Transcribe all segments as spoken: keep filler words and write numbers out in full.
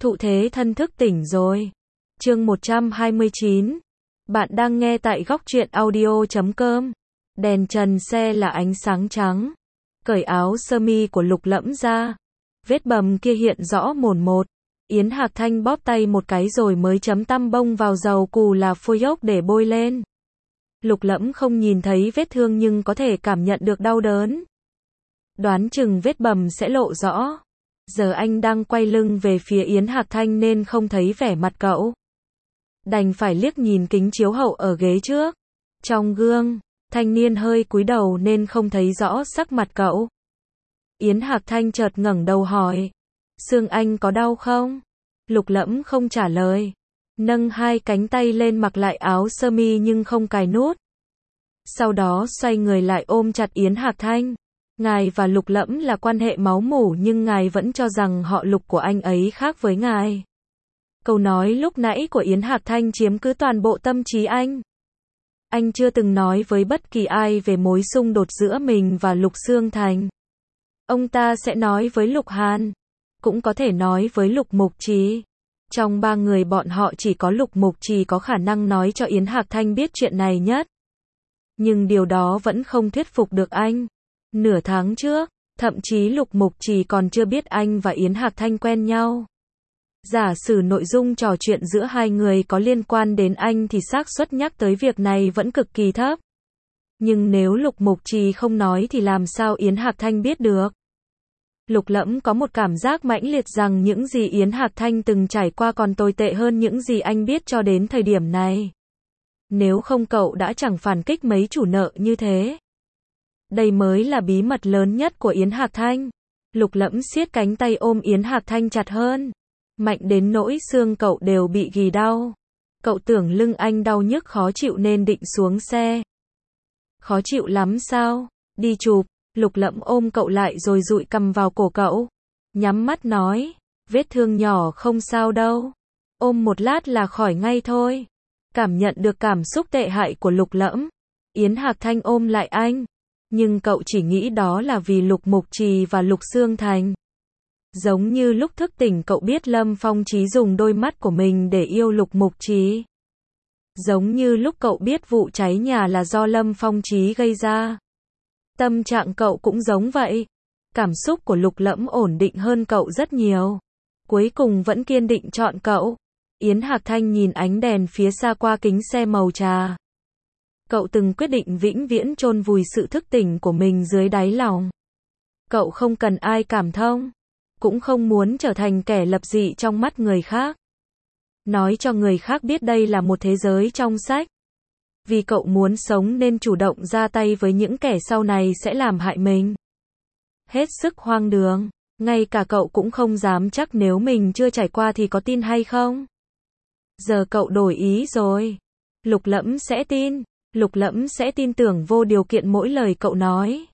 Thụ thế thân thức tỉnh rồi. Chương một trăm hai mươi chín. Bạn đang nghe tại góc truyện audio chấm com. Đèn trần xe là ánh sáng trắng. Cởi áo sơ mi của Lục Lẫm ra. Vết bầm kia hiện rõ mồn một. Yến Hạc Thanh bóp tay một cái rồi mới chấm tăm bông vào dầu cù là phôi ốc để bôi lên. Lục Lẫm không nhìn thấy vết thương nhưng có thể cảm nhận được đau đớn. Đoán chừng vết bầm sẽ lộ rõ. Giờ anh đang quay lưng về phía Yến Hạc Thanh nên không thấy vẻ mặt cậu. Đành phải liếc nhìn kính chiếu hậu ở ghế trước. Trong gương, thanh niên hơi cúi đầu nên không thấy rõ sắc mặt cậu. Yến Hạc Thanh chợt ngẩng đầu hỏi. Xương anh có đau không? Lục Lẫm không trả lời. Nâng hai cánh tay lên mặc lại áo sơ mi nhưng không cài nút. Sau đó xoay người lại ôm chặt Yến Hạc Thanh. Ngài và Lục Lẫm là quan hệ máu mủ nhưng ngài vẫn cho rằng họ Lục của anh ấy khác với ngài. Câu nói lúc nãy của Yến Hạc Thanh chiếm cứ toàn bộ tâm trí anh. Anh chưa từng nói với bất kỳ ai về mối xung đột giữa mình và Lục Xương Thành. Ông ta sẽ nói với Lục Hàn. Cũng có thể nói với Lục Mục Trì. Trong ba người bọn họ chỉ có Lục Mục Trì có khả năng nói cho Yến Hạc Thanh biết chuyện này nhất. Nhưng điều đó vẫn không thuyết phục được anh. Nửa tháng trước, thậm chí Lục Mục Trì còn chưa biết anh và Yến Hạc Thanh quen nhau. Giả sử nội dung trò chuyện giữa hai người có liên quan đến anh thì xác suất nhắc tới việc này vẫn cực kỳ thấp. Nhưng nếu Lục Mục Trì không nói thì làm sao Yến Hạc Thanh biết được? Lục Lẫm có một cảm giác mãnh liệt rằng những gì Yến Hạc Thanh từng trải qua còn tồi tệ hơn những gì anh biết cho đến thời điểm này. Nếu không cậu đã chẳng phản kích mấy chủ nợ như thế. Đây mới là bí mật lớn nhất của Yến Hạc Thanh. Lục Lẫm siết cánh tay ôm Yến Hạc Thanh chặt hơn. Mạnh đến nỗi xương cậu đều bị ghì đau. Cậu tưởng lưng anh đau nhức khó chịu nên định xuống xe. Khó chịu lắm sao? Đi chụp. Lục Lẫm ôm cậu lại rồi dụi cằm vào cổ cậu. Nhắm mắt nói. Vết thương nhỏ không sao đâu. Ôm một lát là khỏi ngay thôi. Cảm nhận được cảm xúc tệ hại của Lục Lẫm. Yến Hạc Thanh ôm lại anh. Nhưng cậu chỉ nghĩ đó là vì Lục Mục Trì và Lục Xương Thành. Giống như lúc thức tỉnh cậu biết Lâm Phong Chí dùng đôi mắt của mình để yêu Lục Mục Trì. Giống như lúc cậu biết vụ cháy nhà là do Lâm Phong Chí gây ra. Tâm trạng cậu cũng giống vậy. Cảm xúc của Lục Lẫm ổn định hơn cậu rất nhiều. Cuối cùng vẫn kiên định chọn cậu. Yến Hạc Thanh nhìn ánh đèn phía xa qua kính xe màu trà. Cậu từng quyết định vĩnh viễn chôn vùi sự thức tỉnh của mình dưới đáy lòng. Cậu không cần ai cảm thông. Cũng không muốn trở thành kẻ lập dị trong mắt người khác. Nói cho người khác biết đây là một thế giới trong sách. Vì cậu muốn sống nên chủ động ra tay với những kẻ sau này sẽ làm hại mình. Hết sức hoang đường. Ngay cả cậu cũng không dám chắc nếu mình chưa trải qua thì có tin hay không. Giờ cậu đổi ý rồi. Lục Lẫm sẽ tin. Lục Lẫm sẽ tin tưởng vô điều kiện mỗi lời cậu nói.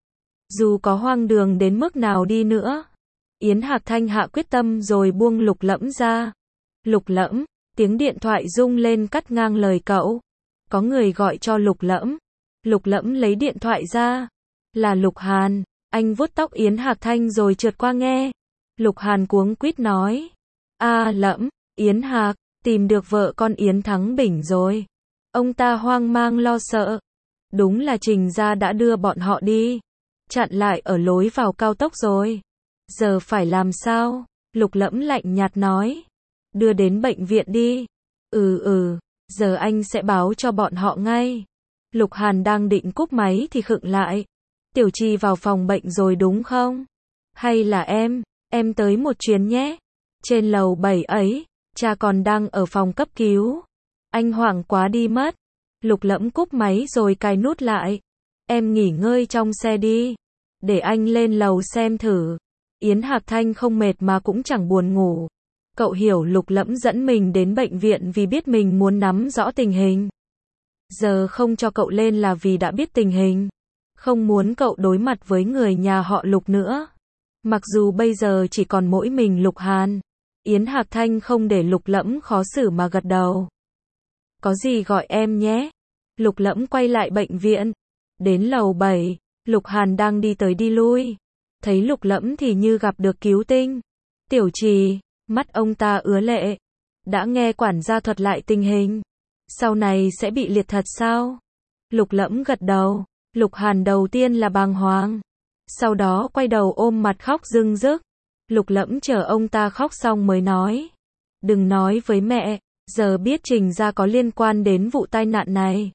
Dù có hoang đường đến mức nào đi nữa. Yến Hạc Thanh hạ quyết tâm rồi buông Lục Lẫm ra. Lục Lẫm, tiếng điện thoại rung lên cắt ngang lời cậu. Có người gọi cho Lục Lẫm. Lục Lẫm lấy điện thoại ra. Là Lục Hàn. Anh vuốt tóc Yến Hạc Thanh rồi trượt qua nghe. Lục Hàn cuống quýt nói. A à, Lẫm, Yến Hạc, tìm được vợ con Yến Thắng Bình rồi. Ông ta hoang mang lo sợ. Đúng là Trình gia đã đưa bọn họ đi. Chặn lại ở lối vào cao tốc rồi. Giờ phải làm sao? Lục Lẫm lạnh nhạt nói. Đưa đến bệnh viện đi. Ừ ừ, giờ anh sẽ báo cho bọn họ ngay. Lục Hàn đang định cúp máy thì khựng lại. Tiểu Trì vào phòng bệnh rồi đúng không? Hay là em, em tới một chuyến nhé. Trên lầu bảy ấy, cha còn đang ở phòng cấp cứu. Anh hoảng quá đi mất. Lục Lẫm cúp máy rồi cài nút lại. Em nghỉ ngơi trong xe đi. Để anh lên lầu xem thử. Yến Hạc Thanh không mệt mà cũng chẳng buồn ngủ. Cậu hiểu Lục Lẫm dẫn mình đến bệnh viện vì biết mình muốn nắm rõ tình hình. Giờ không cho cậu lên là vì đã biết tình hình. Không muốn cậu đối mặt với người nhà họ Lục nữa. Mặc dù bây giờ chỉ còn mỗi mình Lục Hàn. Yến Hạc Thanh không để Lục Lẫm khó xử mà gật đầu. Có gì gọi em nhé. Lục Lẫm quay lại bệnh viện. Đến lầu bảy, Lục Hàn đang đi tới đi lui. Thấy Lục Lẫm thì như gặp được cứu tinh. Tiểu Trì, Mắt ông ta ứa lệ. Đã nghe quản gia thuật lại tình hình. Sau này sẽ bị liệt thật sao? Lục Lẫm gật đầu. Lục Hàn đầu tiên là bàng hoàng. Sau đó quay đầu ôm mặt khóc rưng rức. Lục Lẫm chờ ông ta khóc xong mới nói. Đừng nói với mẹ, giờ biết Trình gia có liên quan đến vụ tai nạn này.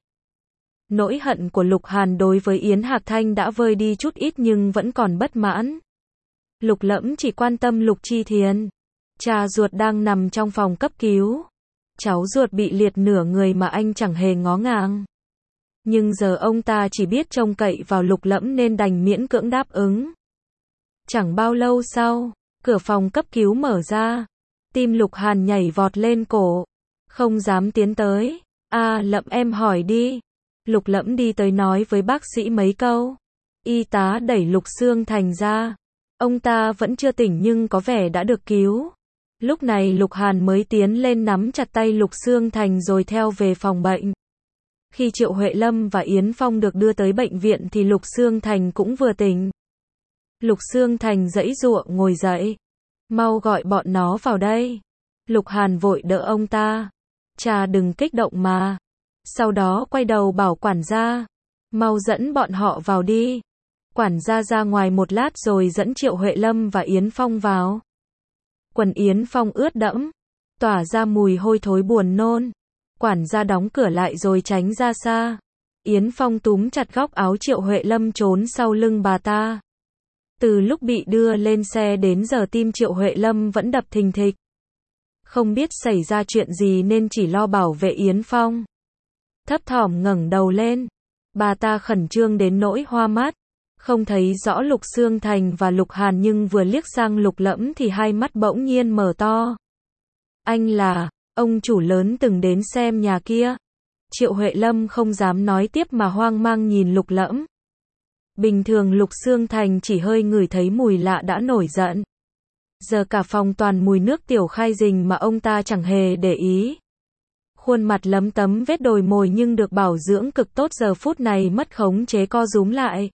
Nỗi hận của Lục Hàn đối với Yến Hạc Thanh đã vơi đi chút ít nhưng vẫn còn bất mãn. Lục Lẫm chỉ quan tâm Lục Chi Thiền. Cha ruột đang nằm trong phòng cấp cứu. Cháu ruột bị liệt nửa người mà anh chẳng hề ngó ngàng. Nhưng giờ ông ta chỉ biết trông cậy vào Lục Lẫm nên đành miễn cưỡng đáp ứng. Chẳng bao lâu sau, cửa phòng cấp cứu mở ra. Tim Lục Hàn nhảy vọt lên cổ. Không dám tiến tới. À Lẫm em hỏi đi. Lục Lẫm đi tới nói với bác sĩ mấy câu. Y tá đẩy Lục Xương Thành ra. Ông ta vẫn chưa tỉnh nhưng có vẻ đã được cứu. Lúc này Lục Hàn mới tiến lên nắm chặt tay Lục Xương Thành rồi theo về phòng bệnh. Khi Triệu Huệ Lâm và Yến Phong được đưa tới bệnh viện thì Lục Xương Thành cũng vừa tỉnh. Lục Xương Thành giãy giụa ngồi dậy. Mau gọi bọn nó vào đây. Lục Hàn vội đỡ ông ta. Cha đừng kích động mà. Sau đó quay đầu bảo quản gia. Mau dẫn bọn họ vào đi. Quản gia ra ngoài một lát rồi dẫn Triệu Huệ Lâm và Yến Phong vào. Quần Yến Phong ướt đẫm. Tỏa ra mùi hôi thối buồn nôn. Quản gia đóng cửa lại rồi tránh ra xa. Yến Phong túm chặt góc áo Triệu Huệ Lâm trốn sau lưng bà ta. Từ lúc bị đưa lên xe đến giờ tim Triệu Huệ Lâm vẫn đập thình thịch. Không biết xảy ra chuyện gì nên chỉ lo bảo vệ Yến Phong. Thấp thỏm ngẩng đầu lên. Bà ta khẩn trương đến nỗi hoa mắt. Không thấy rõ Lục Xương Thành và Lục Hàn nhưng vừa liếc sang Lục Lẫm thì hai mắt bỗng nhiên mở to. Anh là, ông chủ lớn từng đến xem nhà kia. Triệu Huệ Lâm không dám nói tiếp mà hoang mang nhìn Lục Lẫm. Bình thường Lục Xương Thành chỉ hơi ngửi thấy mùi lạ đã nổi giận. Giờ cả phòng toàn mùi nước tiểu khai rình mà ông ta chẳng hề để ý. Khuôn mặt lấm tấm vết đồi mồi nhưng được bảo dưỡng cực tốt giờ phút này mất khống chế co rúm lại.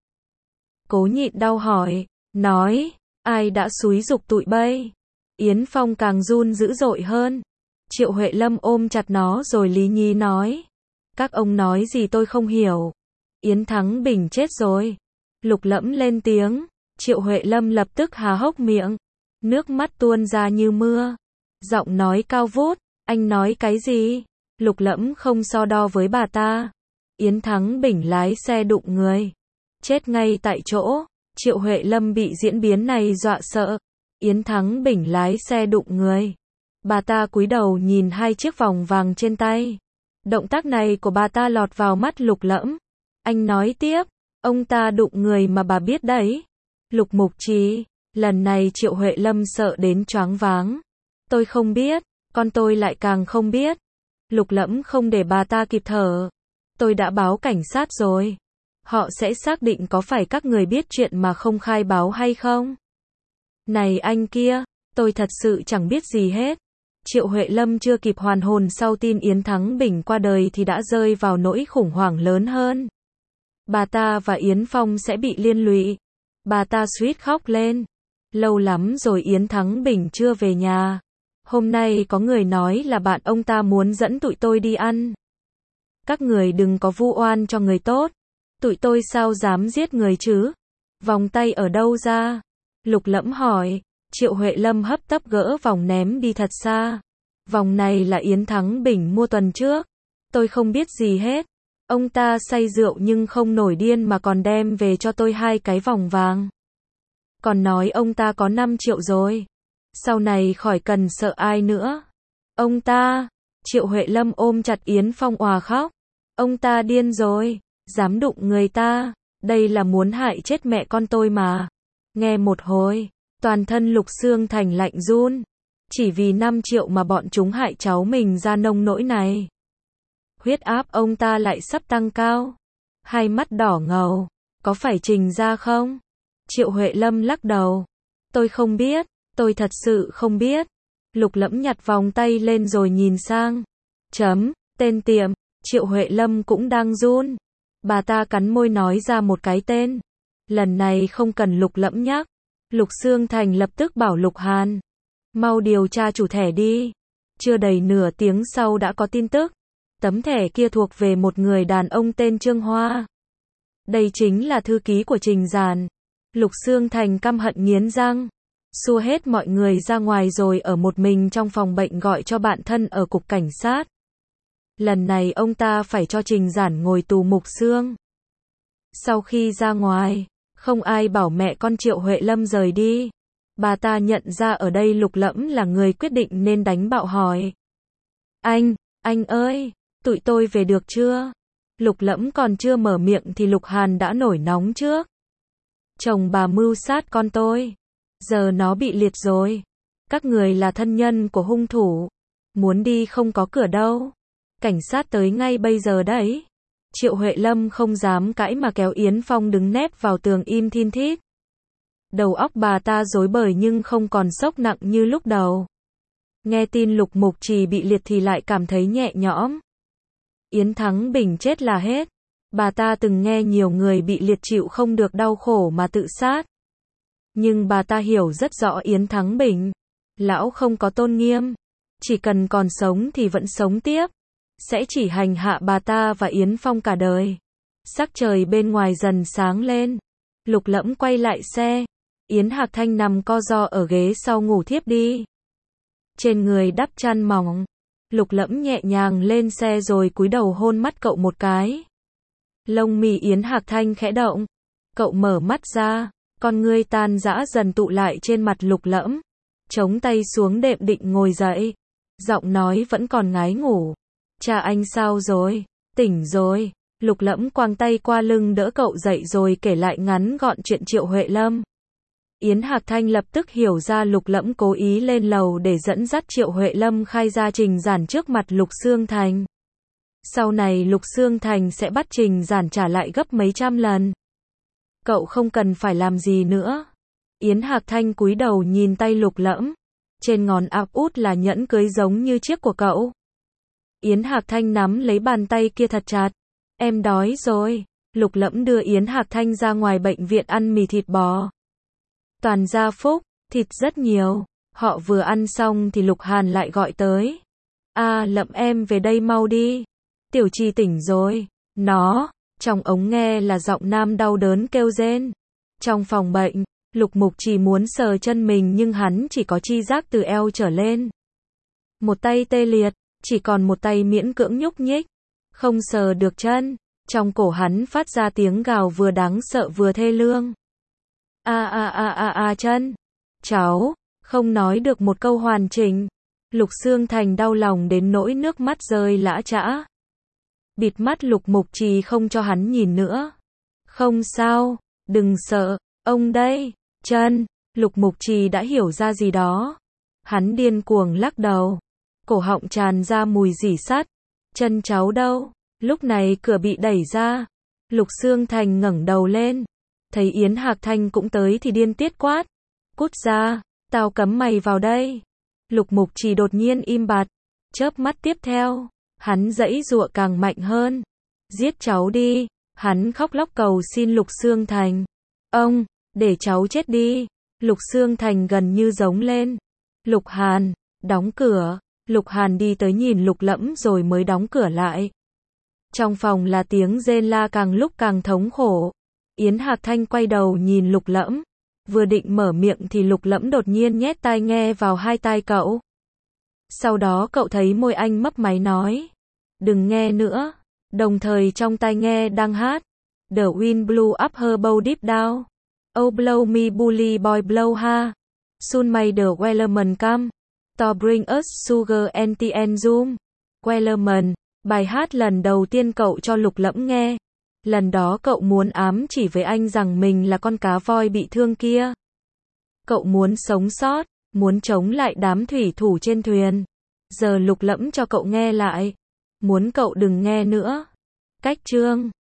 Cố nhịn đau hỏi, nói, ai đã xúi giục tụi bay? Yến Phong càng run dữ dội hơn. Triệu Huệ Lâm ôm chặt nó rồi lý nhí nói. Các ông nói gì tôi không hiểu. Yến Thắng Bình chết rồi. Lục Lẫm lên tiếng. Triệu Huệ Lâm lập tức há hốc miệng. Nước mắt tuôn ra như mưa. Giọng nói cao vút. Anh nói cái gì? Lục Lẫm không so đo với bà ta. Yến Thắng Bình lái xe đụng người. Chết ngay tại chỗ. Triệu Huệ Lâm bị diễn biến này dọa sợ. Yến Thắng Bình lái xe đụng người. Bà ta cúi đầu nhìn hai chiếc vòng vàng trên tay. Động tác này của bà ta lọt vào mắt Lục Lẫm. Anh nói tiếp. Ông ta đụng người mà bà biết đấy. Lục Mục Trì. Lần này Triệu Huệ Lâm sợ đến choáng váng. Tôi không biết. Con tôi lại càng không biết. Lục Lẫm không để bà ta kịp thở. Tôi đã báo cảnh sát rồi. Họ sẽ xác định có phải các người biết chuyện mà không khai báo hay không. Này anh kia, tôi thật sự chẳng biết gì hết. Triệu Huệ Lâm chưa kịp hoàn hồn sau tin Yến Thắng Bình qua đời thì đã rơi vào nỗi khủng hoảng lớn hơn. Bà ta và Yến Phong sẽ bị liên lụy. Bà ta suýt khóc lên. Lâu lắm rồi Yến Thắng Bình chưa về nhà. Hôm nay có người nói là bạn ông ta muốn dẫn tụi tôi đi ăn. Các người đừng có vu oan cho người tốt. Tụi tôi sao dám giết người chứ? Vòng tay ở đâu ra? Lục Lẫm hỏi. Triệu Huệ Lâm hấp tấp gỡ vòng ném đi thật xa. Vòng này là Yến Thắng Bình mua tuần trước. Tôi không biết gì hết. Ông ta say rượu nhưng không nổi điên mà còn đem về cho tôi hai cái vòng vàng. Còn nói ông ta có năm triệu rồi. Sau này khỏi cần sợ ai nữa. Ông ta. Triệu Huệ Lâm ôm chặt Yến Phong òa khóc. Ông ta điên rồi. Dám đụng người ta. Đây là muốn hại chết mẹ con tôi mà. Nghe một hồi. Toàn thân Lục Xương Thành lạnh run. Chỉ vì năm triệu mà bọn chúng hại cháu mình ra nông nỗi này. Huyết áp ông ta lại sắp tăng cao. Hai mắt đỏ ngầu. Có phải Trình ra không? Triệu Huệ Lâm lắc đầu. Tôi không biết. Tôi thật sự không biết. Lục Lẫm nhặt vòng tay lên rồi nhìn sang. Chấm. Tên tiệm. Triệu Huệ Lâm cũng đang run. Bà ta cắn môi nói ra một cái tên. Lần này không cần Lục Lẫm nhắc. Lục Xương Thành lập tức bảo Lục Hàn. Mau điều tra chủ thẻ đi. Chưa đầy nửa tiếng sau đã có tin tức. Tấm thẻ kia thuộc về một người đàn ông tên Trương Hoa. Đây chính là thư ký của Trình Giản. Lục Xương Thành căm hận nghiến răng. Xua hết mọi người ra ngoài rồi ở một mình trong phòng bệnh gọi cho bạn thân ở cục cảnh sát. Lần này ông ta phải cho Trình Giản ngồi tù mục xương. Sau khi ra ngoài, không ai bảo mẹ con Triệu Huệ Lâm rời đi. Bà ta nhận ra ở đây Lục Lẫm là người quyết định nên đánh bạo hỏi. Anh, anh ơi, tụi tôi về được chưa? Lục Lẫm còn chưa mở miệng thì Lục Hàn đã nổi nóng trước. Chồng bà mưu sát con tôi. Giờ nó bị liệt rồi. Các người là thân nhân của hung thủ. Muốn đi không có cửa đâu. Cảnh sát tới ngay bây giờ đấy. Triệu Huệ Lâm không dám cãi mà kéo Yến Phong đứng nép vào tường im thin thít. Đầu óc bà ta rối bời nhưng không còn sốc nặng như lúc đầu. Nghe tin Lục Mục Trì bị liệt thì lại cảm thấy nhẹ nhõm. Yến Thắng Bình chết là hết. Bà ta từng nghe nhiều người bị liệt chịu không được đau khổ mà tự sát. Nhưng bà ta hiểu rất rõ Yến Thắng Bình. Lão không có tôn nghiêm. Chỉ cần còn sống thì vẫn sống tiếp. Sẽ chỉ hành hạ bà ta và Yến Phong cả đời. Sắc trời bên ngoài dần sáng lên. Lục Lẫm quay lại xe. Yến Hạc Thanh nằm co ro ở ghế sau ngủ thiếp đi. Trên người đắp chăn mỏng. Lục Lẫm nhẹ nhàng lên xe rồi cúi đầu hôn mắt cậu một cái. Lông mi Yến Hạc Thanh khẽ động. Cậu mở mắt ra. Con ngươi tan rã dần tụ lại trên mặt Lục Lẫm. Chống tay xuống đệm định ngồi dậy. Giọng nói vẫn còn ngái ngủ. Cha anh sao rồi? Tỉnh rồi. Lục Lẫm quàng tay qua lưng đỡ cậu dậy rồi kể lại ngắn gọn chuyện Triệu Huệ Lâm. Yến Hạc Thanh lập tức hiểu ra Lục Lẫm cố ý lên lầu để dẫn dắt Triệu Huệ Lâm khai ra Trình Giản trước mặt Lục Xương Thành. Sau này Lục Xương Thành sẽ bắt Trình Giản trả lại gấp mấy trăm lần. Cậu không cần phải làm gì nữa. Yến Hạc Thanh cúi đầu nhìn tay Lục Lẫm. Trên ngón áp út là nhẫn cưới giống như chiếc của cậu. Yến Hạc Thanh nắm lấy bàn tay kia thật chặt. Em đói rồi. Lục Lẫm đưa Yến Hạc Thanh ra ngoài bệnh viện ăn mì thịt bò. Toàn gia phúc, thịt rất nhiều. Họ vừa ăn xong thì Lục Hàn lại gọi tới. A Lẫm em về đây mau đi. Tiểu Trì tỉnh rồi. Nó, trong ống nghe là giọng nam đau đớn kêu rên. Trong phòng bệnh, Lục Mục chỉ muốn sờ chân mình nhưng hắn chỉ có chi giác từ eo trở lên. Một tay tê liệt, chỉ còn một tay miễn cưỡng nhúc nhích. Không sờ được chân. Trong cổ hắn phát ra tiếng gào vừa đáng sợ vừa thê lương. A a a a a chân. Cháu, không nói được một câu hoàn chỉnh. Lục Xương Thành đau lòng đến nỗi nước mắt rơi lã chã. Bịt mắt Lục Mục Trì không cho hắn nhìn nữa. Không sao, đừng sợ, ông đây, chân. Lục Mục Trì đã hiểu ra gì đó. Hắn điên cuồng lắc đầu. Cổ họng tràn ra mùi rỉ sắt. Chân cháu đâu? Lúc này cửa bị đẩy ra. Lục Xương Thành ngẩng đầu lên. Thấy Yến Hạc Thanh cũng tới thì điên tiết quát. Cút ra, tao cấm mày vào đây. Lục Mục Trì đột nhiên im bặt. Chớp mắt tiếp theo, hắn giãy giụa càng mạnh hơn. Giết cháu đi. Hắn khóc lóc cầu xin Lục Xương Thành. Ông, để cháu chết đi. Lục Xương Thành gần như giống lên. Lục Hàn, đóng cửa. Lục Hàn đi tới nhìn Lục Lẫm rồi mới đóng cửa lại. Trong phòng là tiếng rên la càng lúc càng thống khổ. Yến Hạc Thanh quay đầu nhìn Lục Lẫm. Vừa định mở miệng thì Lục Lẫm đột nhiên nhét tai nghe vào hai tai cậu. Sau đó cậu thấy môi anh mấp máy nói. Đừng nghe nữa. Đồng thời trong tai nghe đang hát. The wind blew up her bow deep down. Oh blow me bully boy blow ha. Soon may the Wellerman come. To bring us sugar and tea and zoom. Wellerman. Bài hát lần đầu tiên cậu cho Lục Lẫm nghe. Lần đó cậu muốn ám chỉ với anh rằng mình là con cá voi bị thương kia. Cậu muốn sống sót, muốn chống lại đám thủy thủ trên thuyền. Giờ Lục Lẫm cho cậu nghe lại. Muốn cậu đừng nghe nữa. Cách chương